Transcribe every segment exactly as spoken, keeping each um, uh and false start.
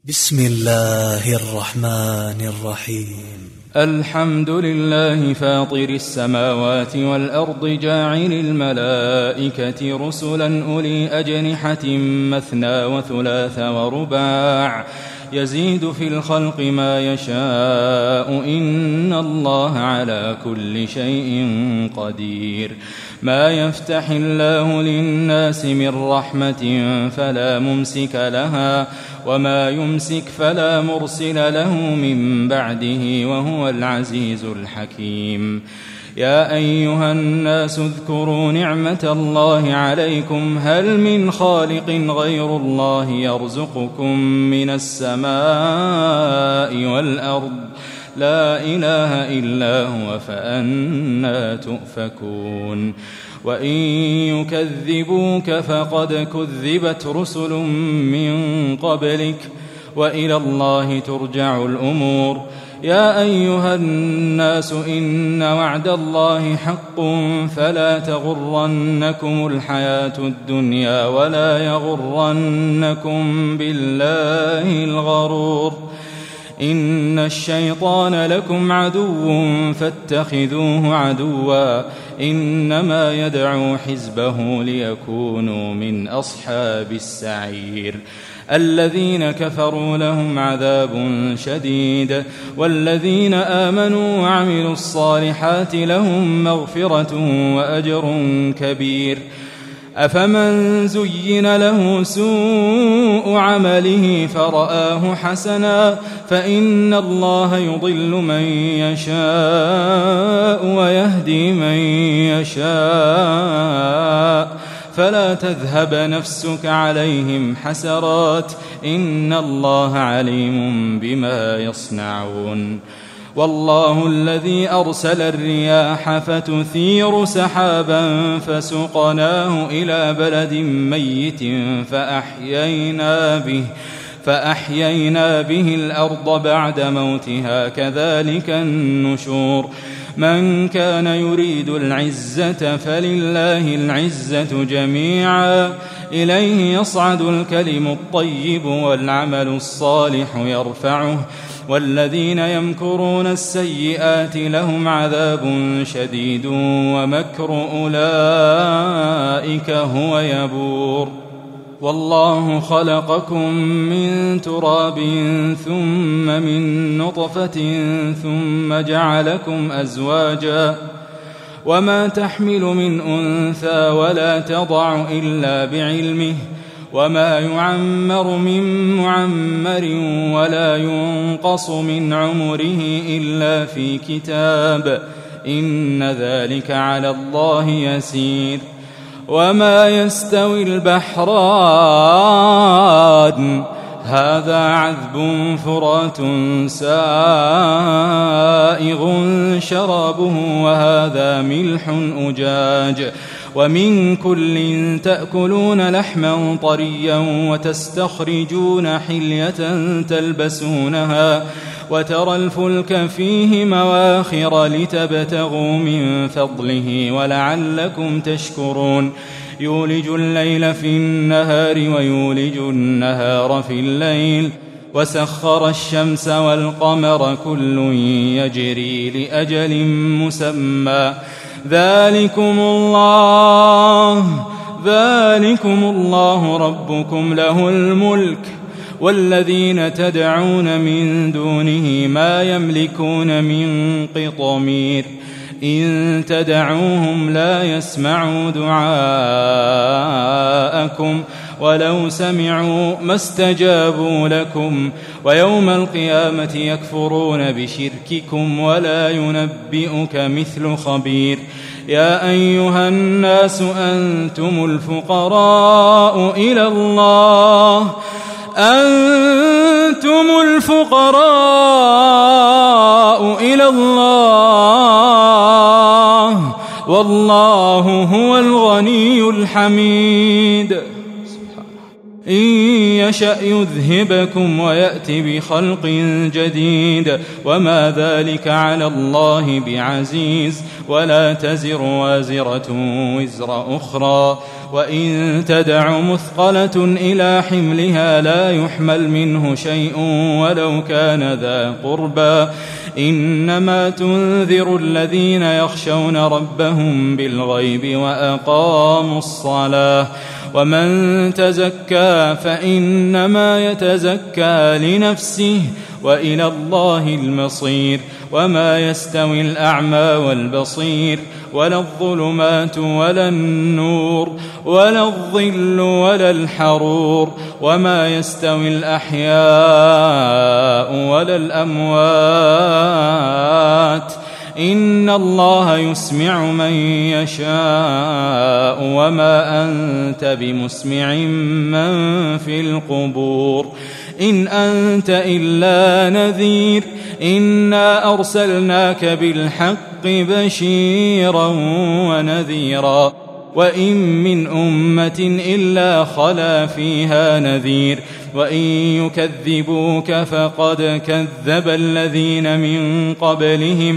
بسم الله الرحمن الرحيم. الحمد لله فاطر السماوات والأرض جاعل الملائكة رسلا أولي أجنحة مثنى وثلاث ورباع يزيد في الخلق ما يشاء إن الله على كل شيء قدير. ما يفتح الله للناس من رحمة فلا ممسك لها وما يمسك فلا مرسل له من بعده وهو العزيز الحكيم. يا أيها الناس اذكروا نعمة الله عليكم هل من خالق غير الله يرزقكم من السماء والأرض لا إله إلا هو فأنى تؤفكون. وإن يكذبوك فقد كذبت رسل من قبلك وإلى الله ترجع الأمور. يا أيها الناس إن وعد الله حق فلا تغرنكم الحياة الدنيا ولا يغرنكم بالله الغرور. إن الشيطان لكم عدو فاتخذوه عدوا إنما يدعو حزبه ليكونوا من أصحاب السعير. الذين كفروا لهم عذاب شديد والذين آمنوا وعملوا الصالحات لهم مغفرة وأجر كبير. أفمن زين له سوء عمله فرآه حسنا فإن الله يضل من يشاء ويهدي من يشاء فلا تذهب نفسك عليهم حسرات إن الله عليم بما يصنعون. والله الذي أرسل الرياح فتثير سحابا فسقناه إلى بلد ميت فأحيينا به فأحيينا به الأرض بعد موتها كذلك النشور. من كان يريد العزة فلله العزة جميعا إليه يصعد الكلم الطيب والعمل الصالح يرفعه والذين يمكرون السيئات لهم عذاب شديد ومكر أولئك هو يبور. والله خلقكم من تراب ثم من نطفة ثم جعلكم أزواجا وما تحمل من أنثى ولا تضع إلا بعلمه وما يعمر من معمر ولا ينقص من عمره إلا في كتاب إن ذلك على الله يسير. وما يستوي البحران هذا عذب فرات سائغ شرابه وهذا ملح أجاج ومن كل تأكلون لحما طريا وتستخرجون حلية تلبسونها وترى الفلك فيه مواخر لتبتغوا من فضله ولعلكم تشكرون. يولج الليل في النهار ويولج النهار في الليل وسخر الشمس والقمر كل يجري لأجل مسمى ذلكم الله ذلكم الله ربكم له الملك والذين تدعون من دونه ما يملكون من قطمير. إن تدعوهم لا يسمعوا دعاءكم ولو سمعوا ما استجابوا لكم ويوم القيامة يكفرون بشرككم ولا ينبئك مثل خبير. يا أيها الناس أنتم الفقراء إلى الله أنتم الفقراء إلى الله والله هو الغني الحميد. إن يشأ يذهبكم ويأت بخلق جديد وما ذلك على الله بعزيز ولا تزر وازرة وزر أخرى وإن تدع مثقلة إلى حملها لا يحمل منه شيء ولو كان ذا قربى إنما تنذر الذين يخشون ربهم بالغيب وأقاموا الصلاة ومن تزكى فإنما يتزكى لنفسه وإلى الله المصير وما يستوي الأعمى والبصير ولا الظلمات ولا النور ولا الظل ولا الحرور وما يستوي الأحياء ولا الأموات إن الله يسمع من يشاء وما أنت بمسمع من في القبور إن أنت إلا نذير إنا أرسلناك بالحق بشيرا ونذيرا وإن من أمة إلا خلا فيها نذير وإن يكذبوك فقد كذب الذين من قبلهم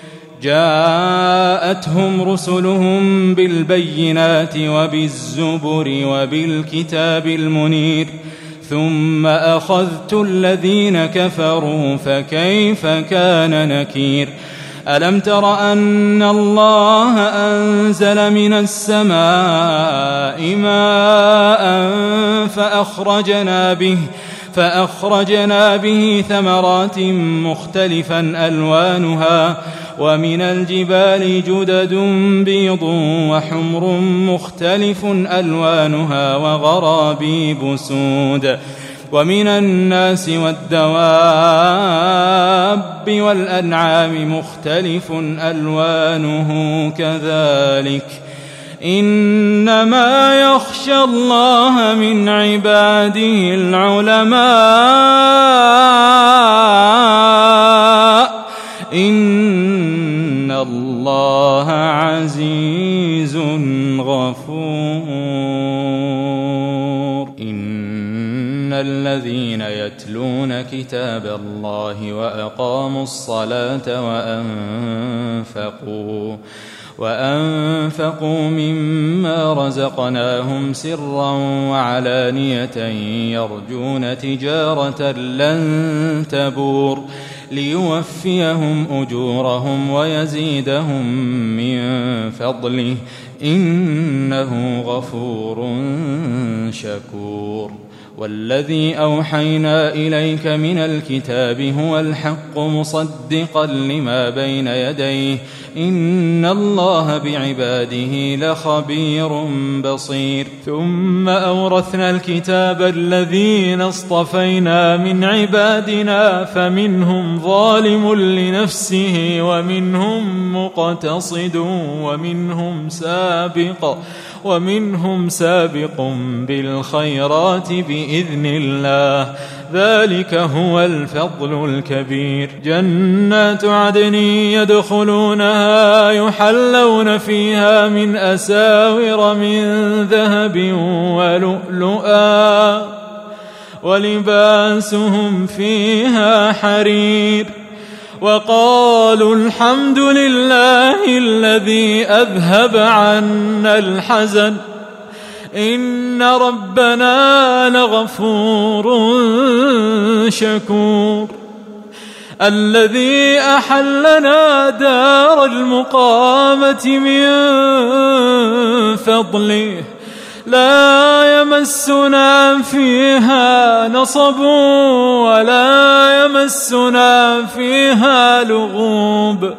جاءتهم رسلهم بالبينات وبالزبر وبالكتاب المنير ثم أخذت الذين كفروا فكيف كان نكير ألم تر أن الله أنزل من السماء ماء فأخرجنا به فأخرجنا به ثمرات مختلفا ألوانها ومن الجبال جدد بيض وحمر مختلف ألوانها وغرابيب سود ومن الناس والدواب والأنعام مختلف ألوانه كذلك إنما يخشى الله من عباده العلماء إن الله عزيز غفور إن الذين يتلون كتاب الله وأقاموا الصلاة وأنفقوا وأنفقوا مما رزقناهم سرا وعلانية يرجون تجارة لن تبور ليوفيهم أجورهم ويزيدهم من فضله إنه غفور شكور والذي أوحينا إليك من الكتاب هو الحق مصدقا لما بين يديه إن الله بعباده لخبير بصير ثم أورثنا الكتاب الذين اصطفينا من عبادنا فمنهم ظالم لنفسه ومنهم مقتصد ومنهم سابق ومنهم سابق بالخيرات بإذن الله ذلك هو الفضل الكبير جنات عدن يدخلونها يحلون فيها من أساور من ذهب ولؤلؤا ولباسهم فيها حرير وقالوا الحمد لله الذي أذهب عنا الحزن إن ربنا لغفور شكور الذي أحلنا دار المقامة من فضله لا يمسنا فيها نصب ولا يمسنا فيها لغوب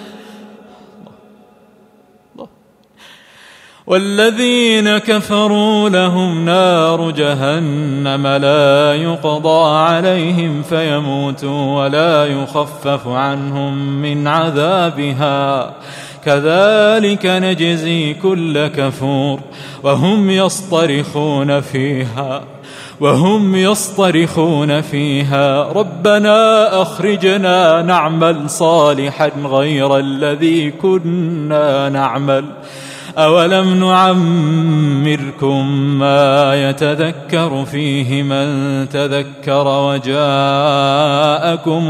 والذين كفروا لهم نار جهنم لا يقضى عليهم فيموتوا ولا يخفف عنهم من عذابها كذلك نجزي كل كفور وهم يصطرخون فيها وهم يصطرخون فيها ربنا أخرجنا نعمل صالحا غير الذي كنا نعمل أولم نعمركم ما يتذكر فيه من تذكر وجاءكم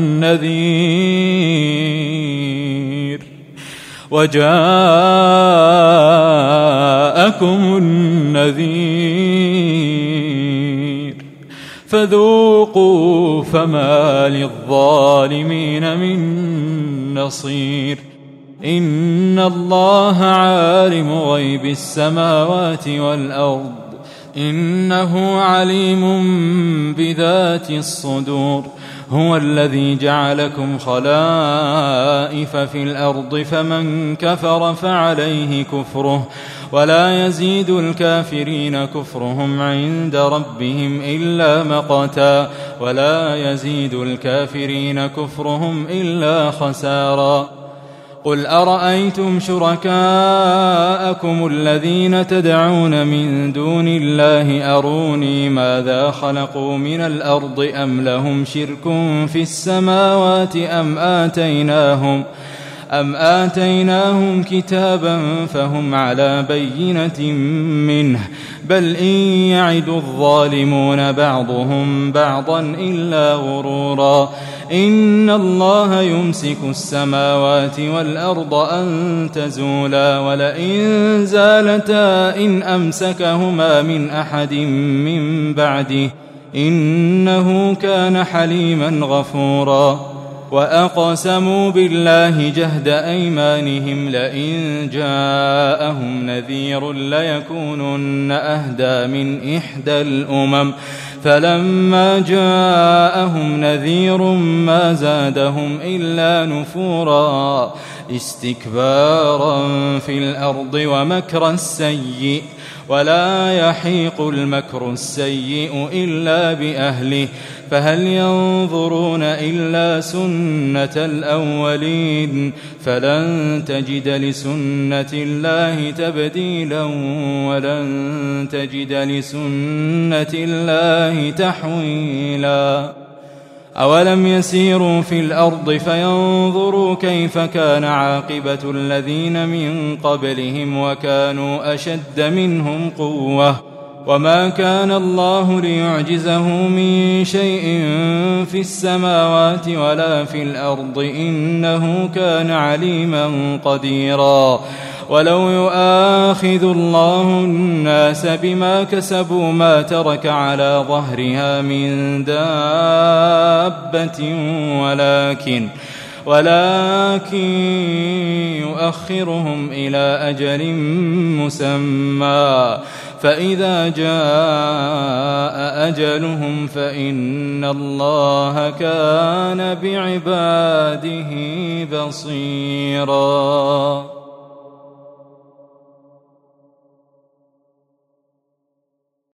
النذير وجاءكم النذير فذوقوا فما للظالمين من نصير إن الله عالم غيب السماوات والأرض إنه عليم بذات الصدور هو الذي جعلكم خلائف في الأرض فمن كفر فعليه كفره ولا يزيد الكافرين كفرهم عند ربهم إلا مقتا ولا يزيد الكافرين كفرهم إلا خسارا قل أرأيتم شركاءكم الذين تدعون من دون الله أروني ماذا خلقوا من الأرض أم لهم شرك في السماوات أم آتيناهم أم آتيناهم كتابا فهم على بينة منه بل إن يعد الظالمون بعضهم بعضا إلا غرورا إن الله يمسك السماوات والأرض أن تزولا ولئن زالتا إن أمسكهما من أحد من بعده إنه كان حليما غفورا وأقسموا بالله جهد أيمانهم لئن جاءهم نذير ليكونن أهدى من إحدى الأمم فلما جاءهم نذير ما زادهم إلا نفورا استكبارا في الأرض ومكر السيء ولا يحيق المكر السيء إلا بأهله فهل ينظرون إلا سنة الأولين فلن تجد لسنة الله تبديلا ولن تجد لسنة الله تحويلا أولم يسيروا في الأرض فينظروا كيف كان عاقبة الذين من قبلهم وكانوا أشد منهم قوة وما كان الله ليعجزه من شيء في السماوات ولا في الأرض إنه كان عليما قديرا ولو يؤاخذ الله الناس بما كسبوا ما ترك على ظهرها من دابة ولكن ولكن يؤخرهم إلى أجل مسمى فإذا جاء أجلهم فإن الله كان بعباده بصيراً.